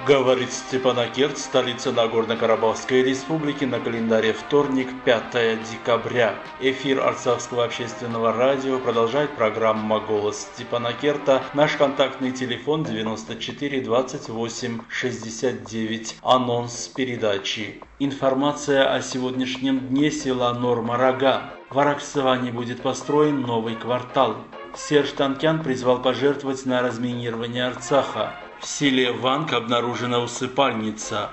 Говорит Степанакерт, столица Нагорно-Карабахской республики, на календаре вторник, 5 декабря. Эфир Арцахского общественного радио продолжает программа «Голос Степанакерта». Наш контактный телефон 94 28 69. Анонс передачи. Информация о сегодняшнем дне. Села Нор-Марага. В Араксаване будет построен новый квартал. Серж Танкян призвал пожертвовать на разминирование Арцаха. В селе Ванг обнаружена усыпальница.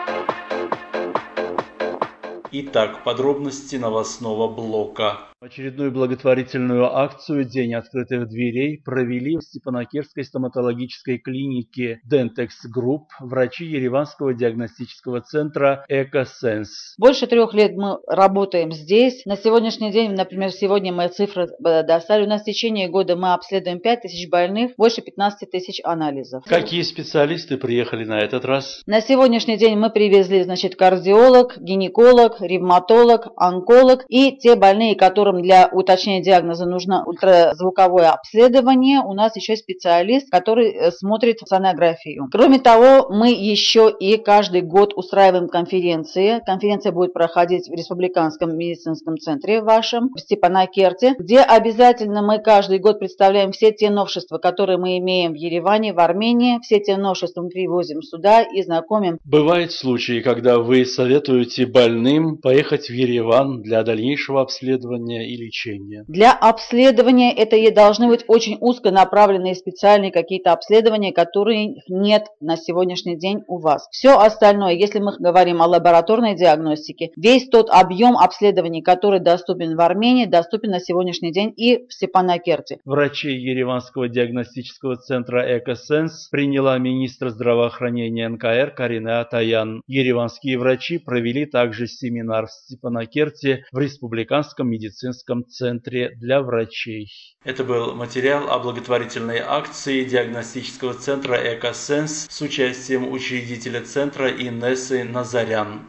Итак, подробности новостного блока. Очередную благотворительную акцию «День открытых дверей» провели в Степанакертской стоматологической клинике Dentex Group врачи Ереванского диагностического центра «Экосенс». Больше 3 лет мы работаем здесь. На сегодняшний день, например, сегодня мы цифры достали. У нас в течение года мы обследуем 5000 больных, больше 15 тысяч анализов. Какие специалисты приехали на этот раз? На сегодняшний день мы привезли, кардиолог, гинеколог, ревматолог, онколог и те больные, которым для уточнения диагноза нужно ультразвуковое обследование. У нас еще специалист, который смотрит сонографию. Кроме того, мы еще и каждый год устраиваем конференции. Конференция будет проходить в Республиканском медицинском центре вашем, в Степанакерте, где обязательно мы каждый год представляем все те новшества, которые мы имеем в Ереване, в Армении. Все те новшества мы привозим сюда и знакомим. Бывают случаи, когда вы советуете больным поехать в Ереван для дальнейшего обследования и лечения? Для обследования это и должны быть очень узконаправленные специальные какие-то обследования, которые нет на сегодняшний день у вас. Все остальное, если мы говорим о лабораторной диагностике, весь тот объем обследований, который доступен в Армении, доступен на сегодняшний день и в Степанакерте. Врачей Ереванского диагностического центра «Экосенс» приняла министр здравоохранения НКР Карина Атаян. Ереванские врачи провели также семинар в Степанакерте в Республиканском медицинском центре для врачей. Это был материал о благотворительной акции диагностического центра «Экосенс» с участием учредителя центра Инессы Назарян.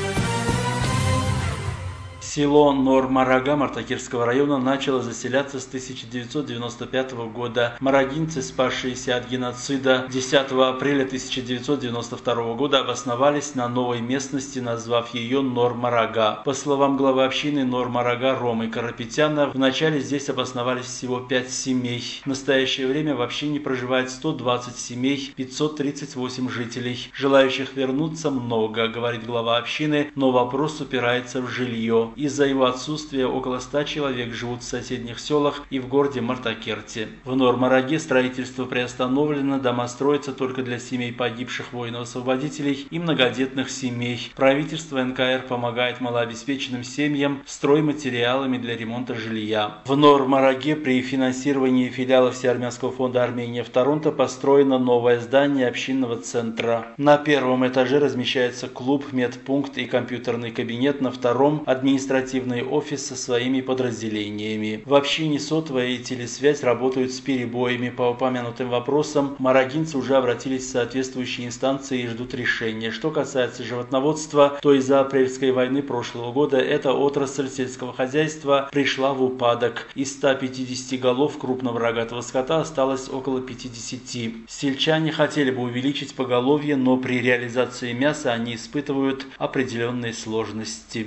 Село Нор-Марага Мартакирского района начало заселяться с 1995 года. Марагинцы, спасшиеся от геноцида 10 апреля 1992 года, обосновались на новой местности, назвав ее Нор-Марага. По словам главы общины Нор-Марага Ромы Карапетяна, вначале здесь обосновались всего 5 семей. В настоящее время в общине проживает 120 семей, 538 жителей. Желающих вернуться много, говорит глава общины, но вопрос упирается в жилье. Из-за его отсутствия около 100 человек живут в соседних селах и в городе Мартакерте. В Нор-Мараге строительство приостановлено, дома строятся только для семей погибших воинов-освободителей и многодетных семей. Правительство НКР помогает малообеспеченным семьям стройматериалами для ремонта жилья. В Нор-Мараге при финансировании филиала Всеармянского фонда Армения в Торонто построено новое здание общинного центра. На первом этаже размещается клуб, медпункт и компьютерный кабинет, на втором – административный офис со своими подразделениями. В общине сотовая и телесвязь работают с перебоями. По упомянутым вопросам марагинцы уже обратились в соответствующие инстанции и ждут решения. Что касается животноводства, то из-за апрельской войны прошлого года эта отрасль сельского хозяйства пришла в упадок. Из 150 голов крупного рогатого скота осталось около 50. Сельчане хотели бы увеличить поголовье, но при реализации мяса они испытывают определенные сложности.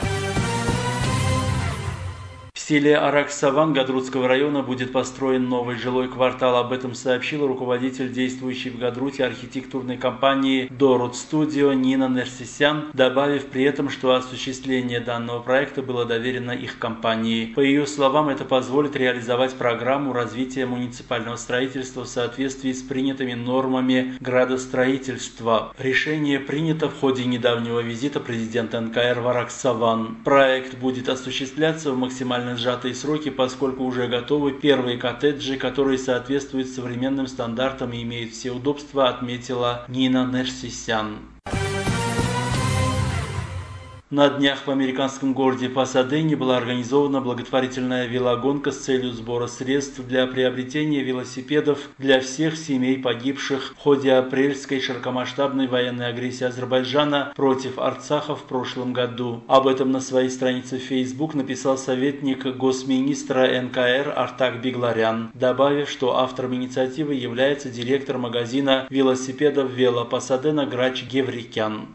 В селе Араксаван Гадрутского района будет построен новый жилой квартал. Об этом сообщил руководитель действующей в Гадруте архитектурной компании Дорут Студио Нина Нерсисян, добавив при этом, что осуществление данного проекта было доверено их компании. По ее словам, это позволит реализовать программу развития муниципального строительства в соответствии с принятыми нормами градостроительства. Решение принято в ходе недавнего визита президента НКР в Араксаван. Проект будет осуществляться в максимально сжатые сроки, поскольку уже готовы первые коттеджи, которые соответствуют современным стандартам и имеют все удобства, отметила Нина Нерсисян. На днях в американском городе Пасадене была организована благотворительная велогонка с целью сбора средств для приобретения велосипедов для всех семей погибших в ходе апрельской широкомасштабной военной агрессии Азербайджана против Арцаха в прошлом году. Об этом на своей странице в Facebook написал советник госминистра НКР Артак Бигларян, добавив, что автором инициативы является директор магазина велосипедов «Вело Пасадена» Грач Геврикян.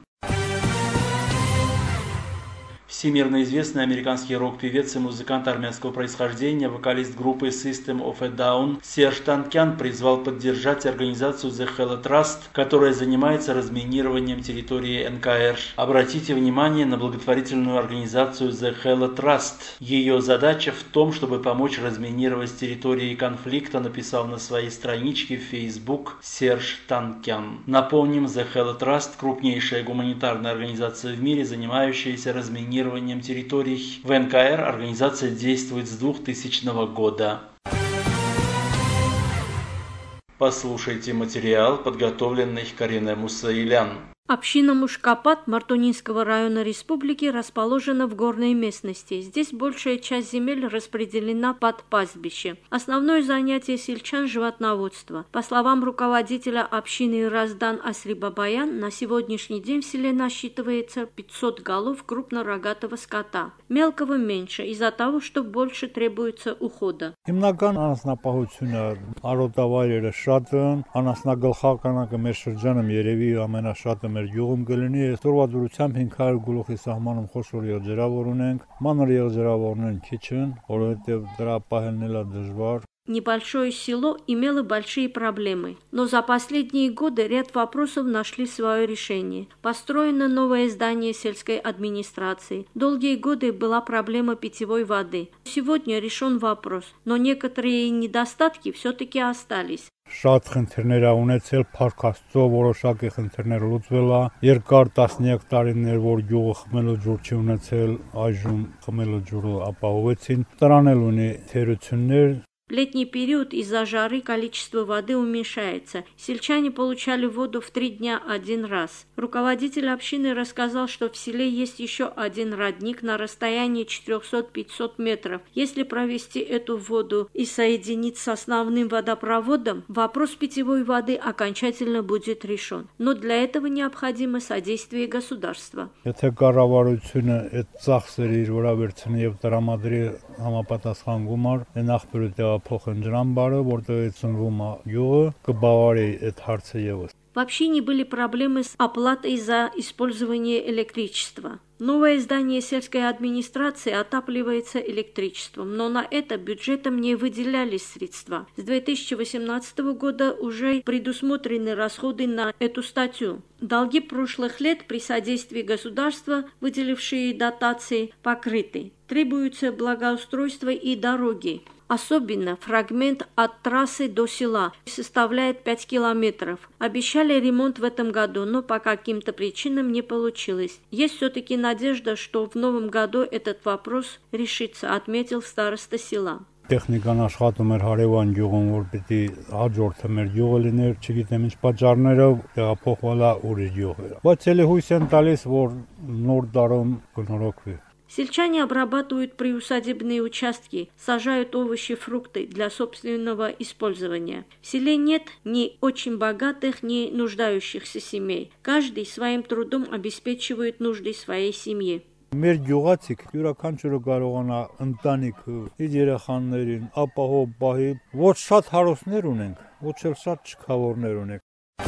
Всемирно известный американский рок-певец и музыкант армянского происхождения, вокалист группы System of a Down Серж Танкян призвал поддержать организацию The Hello Trust, которая занимается разминированием территории НКР. Обратите внимание на благотворительную организацию The Hello Trust. Ее задача в том, чтобы помочь разминировать территории конфликта, написал на своей страничке в Facebook Серж Танкян. Напомним, The Hello Trust – крупнейшая гуманитарная организация в мире, занимающаяся разминированием территорий. В НКР организация действует с 2000 года. Послушайте материал, подготовленный Кариной Мусаилян. Община Мушкапат Мартунинского района республики расположена в горной местности. Здесь большая часть земель распределена под пастбище. Основное занятие сельчан – животноводство. По словам руководителя общины Раздан Асрибабаян, на сегодняшний день в селе насчитывается 500 голов крупнорогатого скота. Мелкого меньше из-за того, что больше требуется ухода. Յուղում կլինի այսօրվա դրությամբ 500 գլուխի սահմանում խոշոր եղջերավոր ունենք, մանր եղջերավորներն քիչ են, որովհետև դրա պահելն էլ է դժվար. Небольшое село имело большие проблемы, но за последние годы ряд вопросов нашли свое решение. Построено новое здание сельской администрации. Долгие годы была проблема питьевой воды. Сегодня решен вопрос, но некоторые недостатки все-таки остались. Շատ խնդիրներ ա ունեցել, Փառք Աստծո, որոշակի խնդիրներ լուծվել ա։ Երկար 13 տարիներ որ գյուղը խմելու ջուր չի ունեցել, այժմ խմելու ջուրը ապահովեցին։ Տրան էլ ունի թերություններ. В летний период из-за жары количество воды уменьшается. Сельчане получали воду в 3 дня один раз. Руководитель общины рассказал, что в селе есть еще один родник на расстоянии 400-500 метров. Если провести эту воду и соединить с основным водопроводом, вопрос питьевой воды окончательно будет решен. Но для этого необходимо содействие государства. Եթե կառավարությունը այդ ծախսերը իր վրա վերցնի եւ տրամադրի համապատասխան գումար, նախ փոխընջրամբարը, որտեղ ծնվում է յուղը, կբավարի այդ հարցը եւս. В общине были проблемы с оплатой за использование электричества. Новое здание сельской администрации отапливается электричеством, но на это бюджетом не выделялись средства. С 2018 года уже предусмотрены расходы на эту статью. Долги прошлых лет при содействии государства, выделившие дотации, покрыты. Требуется благоустройство и дороги. Особенно фрагмент от трассы до села составляет 5 километров. Обещали ремонт в этом году, но по каким-то причинам не получилось. Есть все-таки надежда, что в новом году этот вопрос решится, отметил староста села. Տեխնիկան աշխատում էր հարևան գյուղում, որ պիտի հաջորդը մեր գյուղը լիներ, չգիտեմ ինչ պատճառներով տեղափոխվել է ուրիշ գյուղեր։ Բայց ելի հույս են տալիս, որ նոր տարում կնորոգվի։ Сельчане обрабатывают приусадебные участки, сажают овощи, фрукты для собственного использования. В селе нет ни очень богатых, ни нуждающихся семей. Каждый своим трудом обеспечивает нужды своей семьи. Մեր գյուղացիք յուրաքանչյուրը կարողանա ընտանիքը, իր երեխաներին ապահով պահի, ոչ շատ հարուստներ ունենք, ոչ էլ շատ չքավորներ ունենք։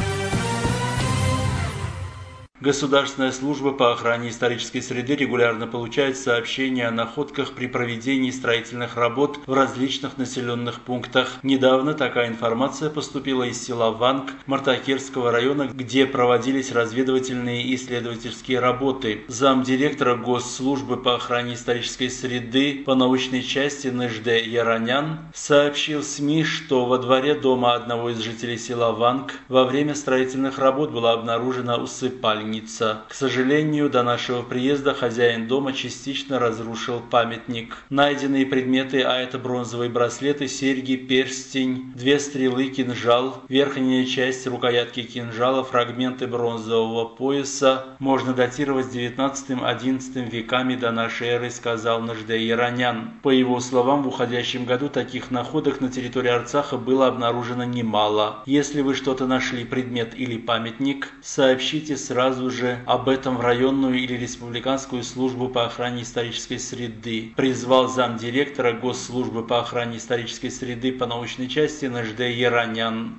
Государственная служба по охране исторической среды регулярно получает сообщения о находках при проведении строительных работ в различных населенных пунктах. Недавно такая информация поступила из села Ванг Мартакерского района, где проводились разведывательные и исследовательские работы. Замдиректора Госслужбы по охране исторической среды по научной части Нежде Яранян сообщил СМИ, что во дворе дома одного из жителей села Ванг во время строительных работ была обнаружена усыпальня. граница. К сожалению, до нашего приезда хозяин дома частично разрушил памятник. Найденные предметы, а это бронзовые браслеты, серьги, перстень, 2 стрелы, кинжал, верхняя часть рукоятки кинжала, фрагменты бронзового пояса можно датировать 19-11 веками до нашей эры, сказал Наждей Еранян. По его словам, в уходящем году таких находок на территории Арцаха было обнаружено немало. Если вы что-то нашли, предмет или памятник, сообщите сразу же об этом в районную или республиканскую службу по охране исторической среды, призвал замдиректора Госслужбы по охране исторической среды по научной части Наждей Еранян.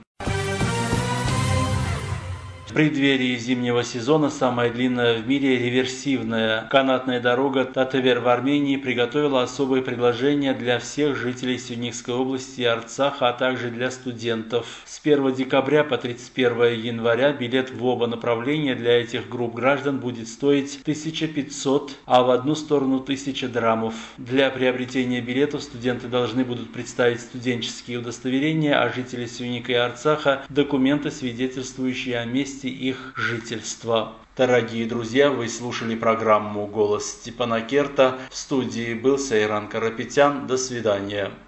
В преддверии зимнего сезона самая длинная в мире реверсивная канатная дорога Татевер в Армении приготовила особые предложения для всех жителей Сюникской области и Арцаха, а также для студентов. С 1 декабря по 31 января билет в оба направления для этих групп граждан будет стоить 1500, а в одну сторону 1000 драмов. Для приобретения билетов студенты должны будут представить студенческие удостоверения, а жители Сюника и Арцаха – документы, свидетельствующие о месте их жительства. Дорогие друзья, вы слушали программу «Голос Степана Керта». В студии был Сайран Карапетян. До свидания.